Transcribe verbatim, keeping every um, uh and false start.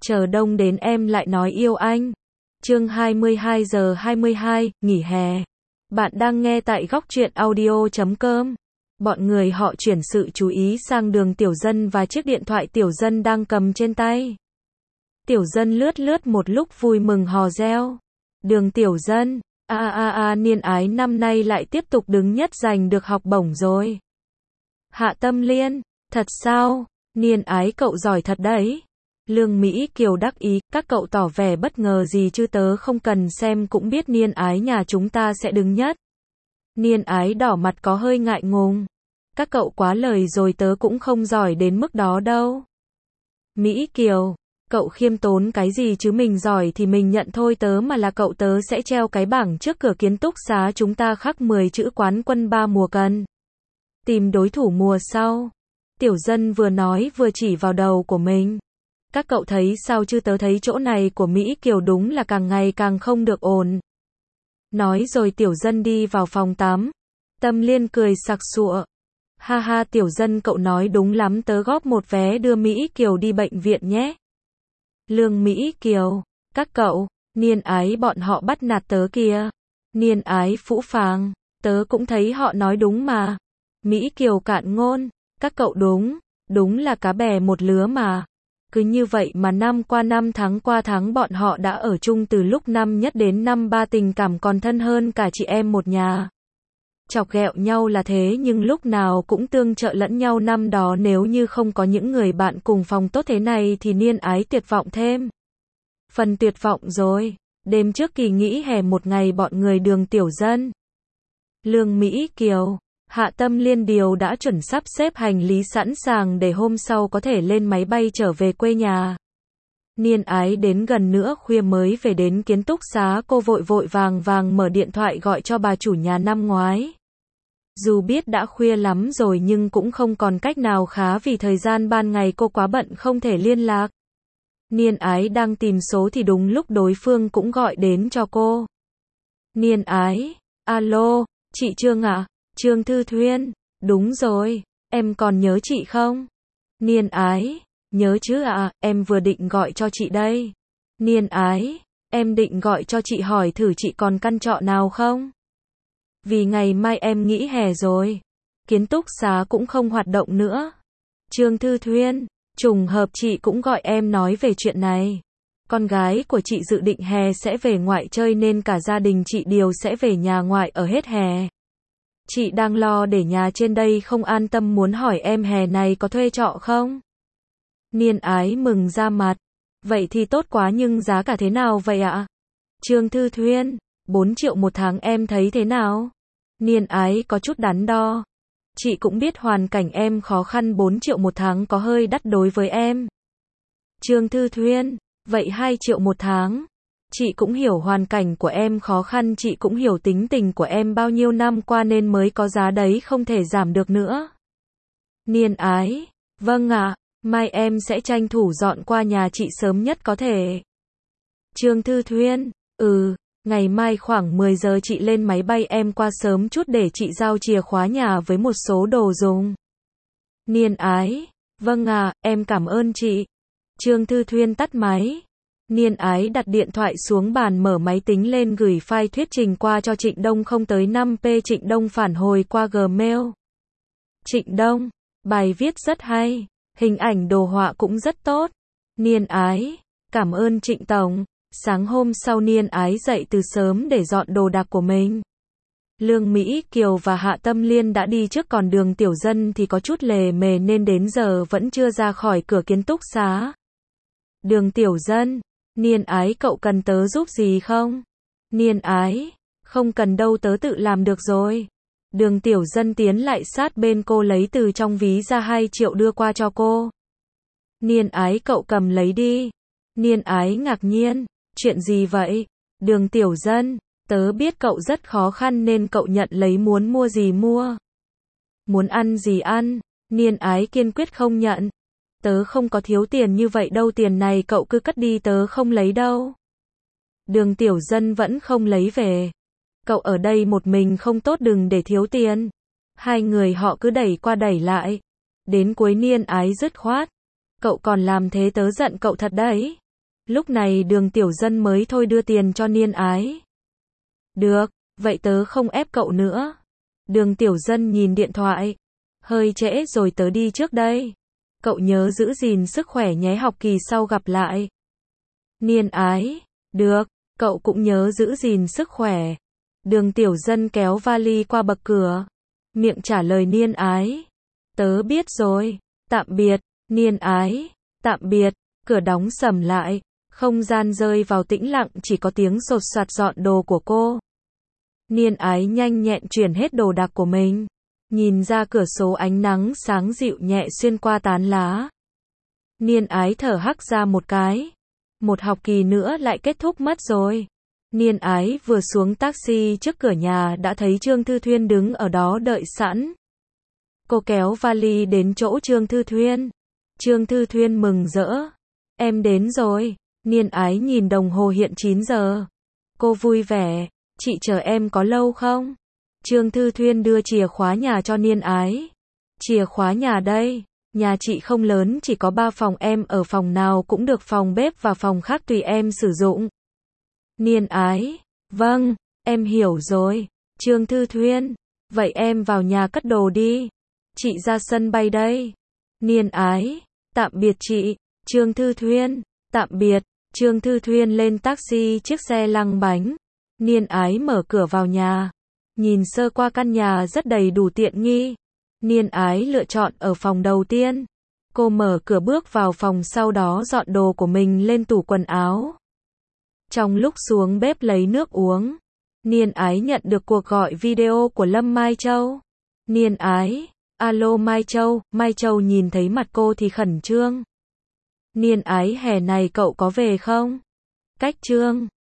chờ đông đến em lại nói yêu anh. Chương hai mươi hai giờ hai mươi hai, nghỉ hè. Bạn đang nghe tại góc truyện audio chấm com. Bọn người họ chuyển sự chú ý sang Đường Tiểu Dân và chiếc điện thoại Tiểu Dân đang cầm trên tay. Tiểu Dân lướt lướt một lúc vui mừng hò reo. Đường Tiểu Dân, a a a Niên Ái năm nay lại tiếp tục đứng nhất giành được học bổng rồi. Hạ Tâm Liên, thật sao? Niên Ái cậu giỏi thật đấy. Lương Mỹ Kiều đắc ý, các cậu tỏ vẻ bất ngờ gì chứ, tớ không cần xem cũng biết Niên Ái nhà chúng ta sẽ đứng nhất. Niên Ái đỏ mặt có hơi ngại ngùng. Các cậu quá lời rồi, tớ cũng không giỏi đến mức đó đâu. Mỹ Kiều, cậu khiêm tốn cái gì chứ, mình giỏi thì mình nhận thôi, tớ mà là cậu tớ sẽ treo cái bảng trước cửa ký túc xá chúng ta khắc mười chữ quán quân ba mùa cần. Tìm đối thủ mùa sau. Tiểu Dân vừa nói vừa chỉ vào đầu của mình. Các cậu thấy sao chứ, tớ thấy chỗ này của Mỹ Kiều đúng là càng ngày càng không được ổn. Nói rồi Tiểu Dân đi vào phòng tắm. Tâm Liên cười sặc sụa. Ha ha Tiểu Dân cậu nói đúng lắm, tớ góp một vé đưa Mỹ Kiều đi bệnh viện nhé. Lương Mỹ Kiều, các cậu, Niên Ái bọn họ bắt nạt tớ kìa. Niên Ái phũ phàng, tớ cũng thấy họ nói đúng mà. Mỹ Kiều cạn ngôn, các cậu đúng, đúng là cá bè một lứa mà. Cứ như vậy mà năm qua năm tháng qua tháng bọn họ đã ở chung từ lúc năm nhất đến năm ba, tình cảm còn thân hơn cả chị em một nhà. Chọc ghẹo nhau là thế nhưng lúc nào cũng tương trợ lẫn nhau, năm đó nếu như không có những người bạn cùng phòng tốt thế này thì Niên Ái tuyệt vọng thêm. Phần tuyệt vọng rồi. Đêm trước kỳ nghỉ hè một ngày bọn người Đường Tiểu Dân, Lương Mỹ Kiều, Hạ Tâm Liên đều đã chuẩn sắp xếp hành lý sẵn sàng để hôm sau có thể lên máy bay trở về quê nhà. Niên Ái đến gần nửa khuya mới về đến ký túc xá, cô vội vội vàng vàng mở điện thoại gọi cho bà chủ nhà năm ngoái. Dù biết đã khuya lắm rồi nhưng cũng không còn cách nào khá vì thời gian ban ngày cô quá bận không thể liên lạc. Niên Ái đang tìm số thì đúng lúc đối phương cũng gọi đến cho cô. Niên Ái, alo, chị Trương ạ? À? Trương Thư Thuyên, đúng rồi, em còn nhớ chị không? Niên Ái, nhớ chứ ạ, à, em vừa định gọi cho chị đây. Niên Ái, em định gọi cho chị hỏi thử chị còn căn trọ nào không? Vì ngày mai em nghỉ hè rồi, ký túc xá cũng không hoạt động nữa. Trương Thư Thuyên, trùng hợp chị cũng gọi em nói về chuyện này. Con gái của chị dự định hè sẽ về ngoại chơi nên cả gia đình chị đều sẽ về nhà ngoại ở hết hè. Chị đang lo để nhà trên đây không an tâm, muốn hỏi em hè này có thuê trọ không? Niên Ái mừng ra mặt. Vậy thì tốt quá, nhưng giá cả thế nào vậy ạ? Trương Thư Thuyên, bốn triệu một tháng em thấy thế nào? Niên Ái có chút đắn đo. Chị cũng biết hoàn cảnh em khó khăn, bốn triệu một tháng có hơi đắt đối với em. Trương Thư Thuyên, vậy hai triệu một tháng. Chị cũng hiểu hoàn cảnh của em khó khăn, chị cũng hiểu tính tình của em bao nhiêu năm qua nên mới có giá đấy, không thể giảm được nữa. Niên Ái, vâng ạ, mai em sẽ tranh thủ dọn qua nhà chị sớm nhất có thể. Trương Thư Thuyên, ừ, ngày mai khoảng mười giờ chị lên máy bay, em qua sớm chút để chị giao chìa khóa nhà với một số đồ dùng. Niên Ái, vâng ạ, em cảm ơn chị. Trương Thư Thuyên tắt máy. Niên Ái đặt điện thoại xuống bàn, mở máy tính lên gửi file thuyết trình qua cho Trịnh Đông không tới năm pê. Trịnh Đông phản hồi qua Gmail. Trịnh Đông, bài viết rất hay, hình ảnh đồ họa cũng rất tốt. Niên Ái, cảm ơn Trịnh Tổng. Sáng hôm sau Niên Ái dậy từ sớm để dọn đồ đạc của mình. Lương Mỹ Kiều và Hạ Tâm Liên đã đi trước, còn Đường Tiểu Dân thì có chút lề mề nên đến giờ vẫn chưa ra khỏi cửa ký túc xá. Đường Tiểu Dân, Niên Ái cậu cần tớ giúp gì không? Niên Ái, không cần đâu, tớ tự làm được rồi. Đường Tiểu Dân tiến lại sát bên cô lấy từ trong ví ra hai triệu đưa qua cho cô. Niên Ái cậu cầm lấy đi. Niên Ái ngạc nhiên, chuyện gì vậy? Đường Tiểu Dân, tớ biết cậu rất khó khăn nên cậu nhận lấy, muốn mua gì mua. Muốn ăn gì ăn. Niên Ái kiên quyết không nhận. Tớ không có thiếu tiền như vậy đâu, tiền này cậu cứ cất đi, tớ không lấy đâu. Đường Tiểu Dân vẫn không lấy về. Cậu ở đây một mình không tốt, đừng để thiếu tiền. Hai người họ cứ đẩy qua đẩy lại. Đến cuối Niên Ái dứt khoát. Cậu còn làm thế tớ giận cậu thật đấy. Lúc này Đường Tiểu Dân mới thôi đưa tiền cho Niên Ái. Được, vậy tớ không ép cậu nữa. Đường Tiểu Dân nhìn điện thoại. Hơi trễ rồi, tớ đi trước đây. Cậu nhớ giữ gìn sức khỏe nhé, học kỳ sau gặp lại. Niên Ái. Được, cậu cũng nhớ giữ gìn sức khỏe. Đường Tiểu Dân kéo vali qua bậc cửa. Miệng trả lời Niên Ái. Tớ biết rồi. Tạm biệt. Niên Ái. Tạm biệt. Cửa đóng sầm lại. Không gian rơi vào tĩnh lặng, chỉ có tiếng sột soạt dọn đồ của cô. Niên Ái nhanh nhẹn chuyển hết đồ đạc của mình. Nhìn ra cửa sổ, ánh nắng sáng dịu nhẹ xuyên qua tán lá. Niên Ái thở hắt ra một cái. Một học kỳ nữa lại kết thúc mất rồi. Niên Ái vừa xuống taxi trước cửa nhà đã thấy Trương Thư Thuyên đứng ở đó đợi sẵn. Cô kéo vali đến chỗ Trương Thư Thuyên. Trương Thư Thuyên mừng rỡ. Em đến rồi. Niên Ái nhìn đồng hồ, hiện chín giờ. Cô vui vẻ. Chị chờ em có lâu không? Trương Thư Thuyên đưa chìa khóa nhà cho Niên Ái. Chìa khóa nhà đây. Nhà chị không lớn, chỉ có ba phòng, em ở phòng nào cũng được, phòng bếp và phòng khác tùy em sử dụng. Niên Ái. Vâng, em hiểu rồi. Trương Thư Thuyên. Vậy em vào nhà cất đồ đi. Chị ra sân bay đây. Niên Ái. Tạm biệt chị. Trương Thư Thuyên. Tạm biệt. Trương Thư Thuyên lên taxi, chiếc xe lăn bánh. Niên Ái mở cửa vào nhà. Nhìn sơ qua căn nhà rất đầy đủ tiện nghi. Niên Ái lựa chọn ở phòng đầu tiên. Cô mở cửa bước vào phòng, sau đó dọn đồ của mình lên tủ quần áo. Trong lúc xuống bếp lấy nước uống, Niên Ái nhận được cuộc gọi video của Lâm Mai Châu. Niên Ái. Alo Mai Châu. Mai Châu nhìn thấy mặt cô thì khẩn trương. Niên Ái, hè này cậu có về không? Cách Trương